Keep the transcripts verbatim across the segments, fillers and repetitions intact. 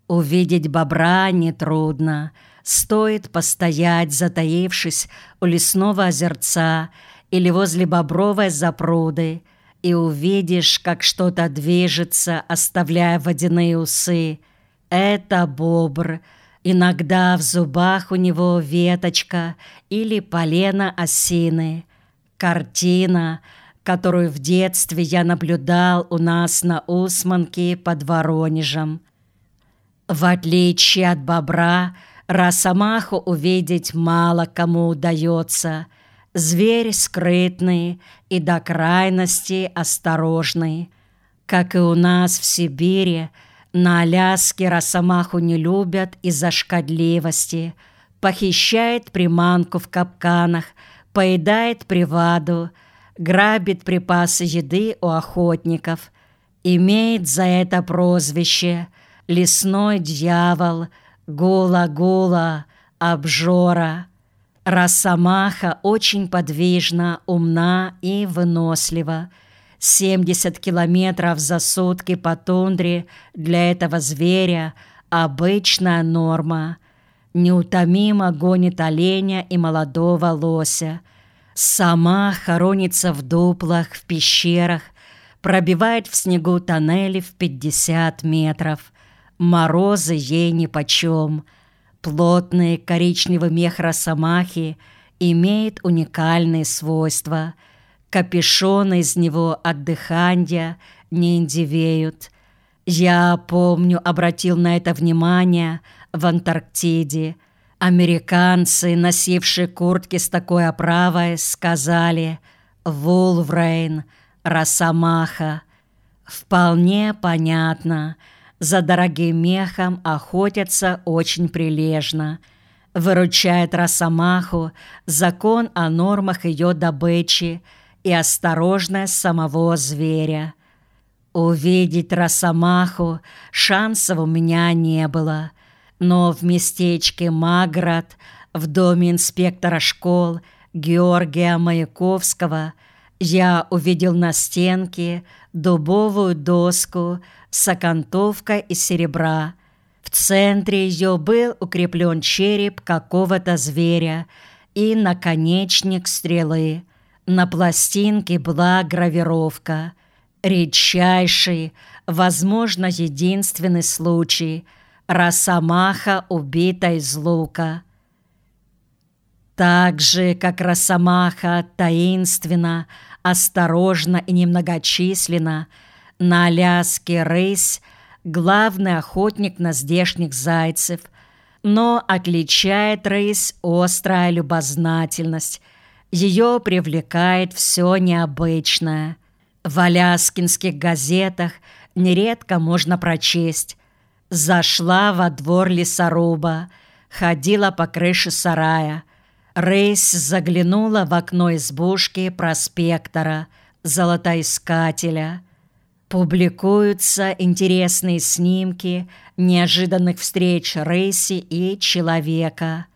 Увидеть бобра нетрудно. Стоит постоять, затаившись у лесного озерца или возле бобровой запруды, и увидишь, как что-то движется, оставляя водяные усы. Это бобр. Иногда в зубах у него веточка или полено осины. Картина, которую в детстве я наблюдал у нас на Усманке под Воронежем. В отличие от бобра, росомаху увидеть мало кому удается. Зверь скрытный и до крайности осторожный. Как и у нас в Сибири, на Аляске росомаху не любят из-за шкодливости. Похищает приманку в капканах, поедает приваду, грабит припасы еды у охотников. Имеет за это прозвище «Лесной дьявол», «Гула-гула», «Обжора». Росомаха очень подвижна, умна и вынослива. семьдесят километров за сутки по тундре для этого зверя – обычная норма. Неутомимо гонит оленя и молодого лося. Сама хоронится в дуплах, в пещерах, пробивает в снегу тоннели в пятьдесят метров. Морозы ей нипочем. Плотный коричневый мех росомахи имеет уникальные свойства. Капюшоны из него от дыхания не индивеют. Я, помню, обратил на это внимание в Антарктиде. Американцы, носившие куртки с такой оправой, сказали «Вулврейн», «Росомаха». Вполне понятно. За дорогим мехом охотятся очень прилежно. Выручает росомаху закон о нормах ее добычи и осторожность самого зверя. Увидеть росомаху шансов у меня не было, но в местечке Маград, в доме инспектора школ Георгия Маяковского, я увидел на стенке дубовую доску с окантовкой из серебра. В центре ее был укреплен череп какого-то зверя и наконечник стрелы. На пластинке была гравировка. Редчайший, возможно, единственный случай. Росомаха убита из лука. Так же, как росомаха таинственно, осторожно и немногочисленно, на Аляске рысь – главный охотник на здешних зайцев, но отличает рысь острая любознательность. Ее привлекает все необычное. В аляскинских газетах нередко можно прочесть: «Зашла во двор лесоруба, ходила по крыше сарая. Рысь заглянула в окно избушки проспектора, золотоискателя». Публикуются интересные снимки неожиданных встреч рыси и человека.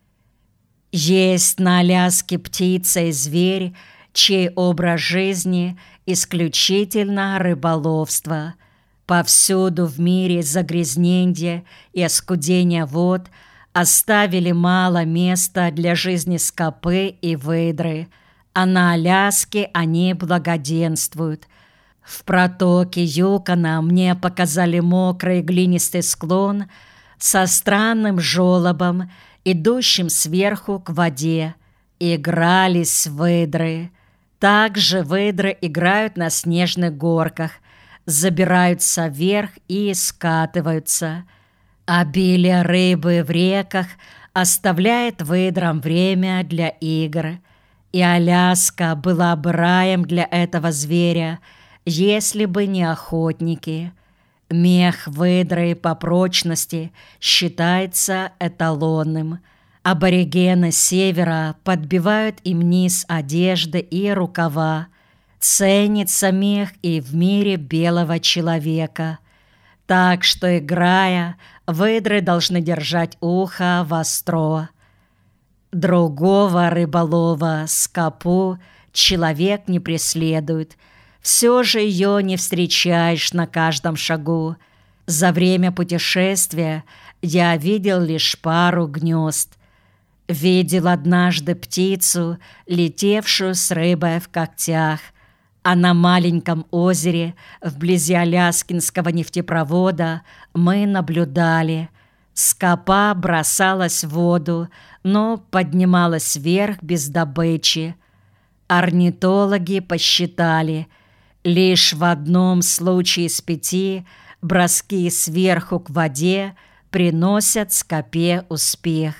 Есть на Аляске птица и зверь, чей образ жизни исключительно рыболовство. Повсюду в мире загрязнение и оскудение вод оставили мало места для жизни скопы и выдры, а на Аляске они благоденствуют. В протоке Юкона мне показали мокрый глинистый склон со странным желобом, идущим сверху к воде. Игрались выдры. Также выдры играют на снежных горках, забираются вверх и скатываются. Обилие рыбы в реках оставляет выдрам время для игр. И Аляска была бы раем для этого зверя, если бы не охотники. Мех выдры по прочности считается эталонным. Аборигены севера подбивают им низ одежды и рукава. Ценится мех и в мире белого человека. Так что, играя, выдры должны держать ухо востро. Другого рыболова, скопу, человек не преследует. Все же ее не встречаешь на каждом шагу. За время путешествия я видел лишь пару гнезд. Видел однажды птицу, летевшую с рыбой в когтях, а на маленьком озере вблизи Аляскинского нефтепровода мы наблюдали. Скопа бросалась в воду, но поднималась вверх без добычи. Орнитологи посчитали, лишь в одном случае из пяти броски сверху к воде приносят скопе успех.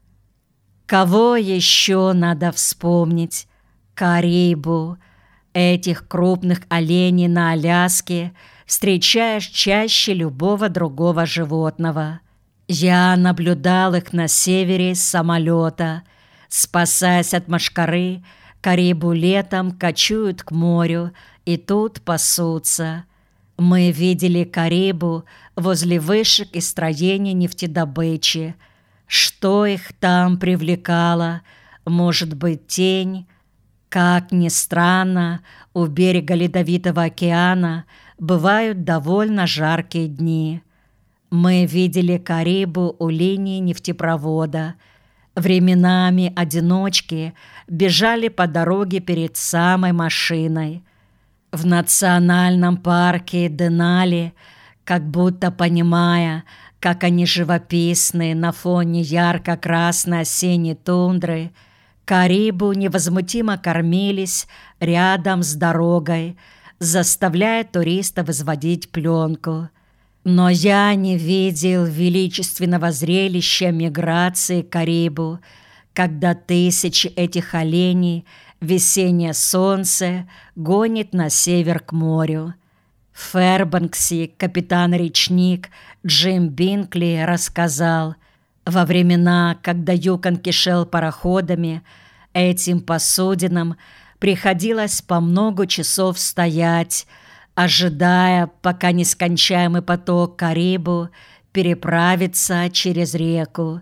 Кого еще надо вспомнить? Карибу. Этих крупных оленей на Аляске встречаешь чаще любого другого животного. Я наблюдал их на севере с самолета. Спасаясь от мошкары, карибу летом кочуют к морю и тут пасутся. Мы видели карибу возле вышек и строений нефтедобычи. Что их там привлекало? Может быть, тень? Как ни странно, у берега Ледовитого океана бывают довольно жаркие дни. Мы видели карибу у линии нефтепровода. Временами одиночки бежали по дороге перед самой машиной. В национальном парке Денали, как будто понимая, как они живописны на фоне ярко-красной осенней тундры, карибу невозмутимо кормились рядом с дорогой, заставляя туристов изводить пленку. Но я не видел величественного зрелища миграции карибу, когда тысячи этих оленей весеннее солнце гонит на север к морю. В Фэрбанксе капитан-речник Джим Бинкли рассказал, во времена, когда Юкон кишел пароходами, этим посудинам приходилось по много часов стоять, ожидая, пока нескончаемый поток карибу переправится через реку.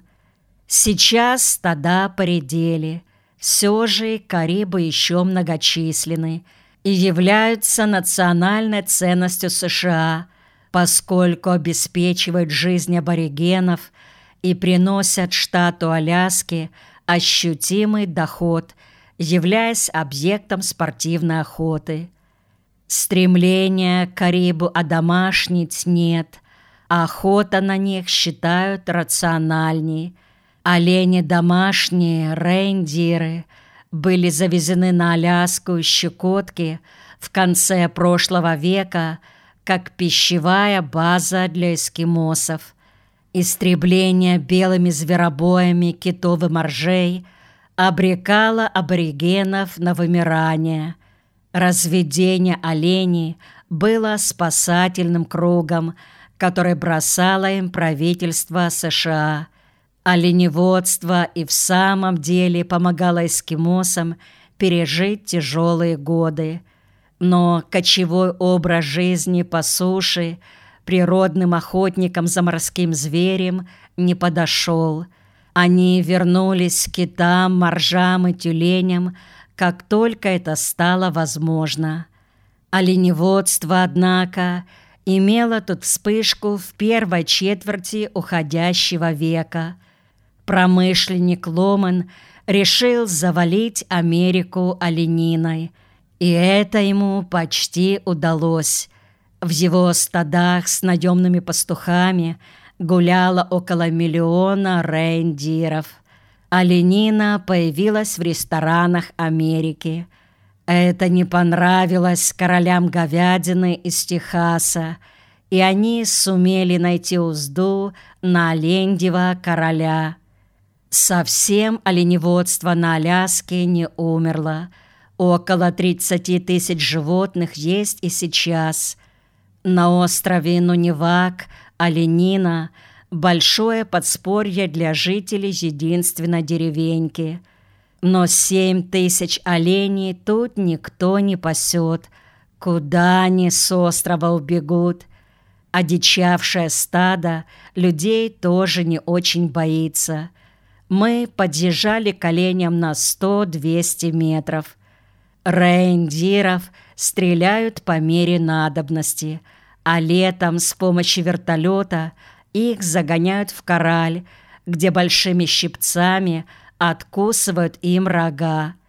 Сейчас стада поредели, все же карибы еще многочисленны и являются национальной ценностью США, поскольку обеспечивают жизнь аборигенов и приносят штату Аляски ощутимый доход, являясь объектом спортивной охоты. Стремления карибу одомашнить нет, а охота на них считают рациональней. Олени домашние, рейндиры, были завезены на Аляску из Щекотки в конце прошлого века как пищевая база для эскимосов. Истребление белыми зверобоями китов и моржей обрекало аборигенов на вымирание. Разведение оленей было спасательным кругом, который бросало им правительство США. Оленеводство и в самом деле помогало эскимосам пережить тяжелые годы. Но кочевой образ жизни по суше природным охотникам за морским зверем не подошел. Они вернулись к китам, моржам и тюленям, как только это стало возможно. Оленеводство, однако, имело тут вспышку в первой четверти уходящего века. Промышленник Ломан решил завалить Америку олениной, и это ему почти удалось. В его стадах с наемными пастухами гуляло около миллиона рейндиров. Оленина появилась в ресторанах Америки. Это не понравилось королям говядины из Техаса, и они сумели найти узду на оленьего короля. Совсем оленеводство на Аляске не умерло. Около тридцати тысяч животных есть и сейчас. На острове Нунивак оленина – большое подспорье для жителей единственной деревеньки. Но семь тысяч оленей тут никто не пасет. Куда они с острова убегут? Одичавшее стадо людей тоже не очень боится. Мы подъезжали к оленям на сто-двести метров. Рейндиров стреляют по мере надобности, а летом с помощью вертолета их загоняют в кораль, где большими щипцами откусывают им рога.